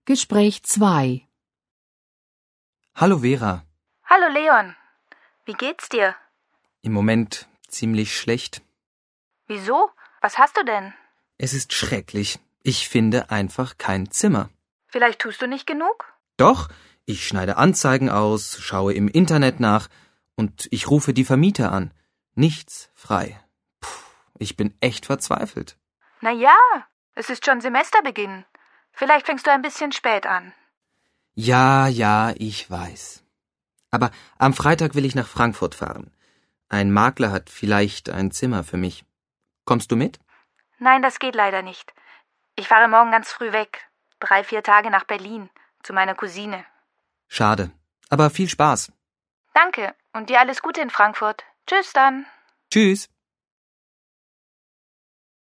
Gespräch 2. Hallo Vera. Hallo Leon. Wie geht's dir? Im Moment ziemlich schlecht. Wieso? Was hast du denn? Es ist schrecklich. Ich finde einfach kein Zimmer. Vielleicht tust du nicht genug? Doch, ich schneide Anzeigen aus, schaue im Internet nach und ich rufe die Vermieter an. Nichts frei. Ich bin echt verzweifelt. Na ja, es ist schon Semesterbeginn. Vielleicht fängst du ein bisschen spät an. Ja, ich weiß. Aber am Freitag will ich nach Frankfurt fahren. Ein Makler hat vielleicht ein Zimmer für mich. Kommst du mit? Nein, das geht leider nicht. Ich fahre morgen ganz früh weg. 3-4 Tage nach Berlin, zu meiner Cousine. Schade, aber viel Spaß. Danke und dir alles Gute in Frankfurt. Tschüss dann. Tschüss.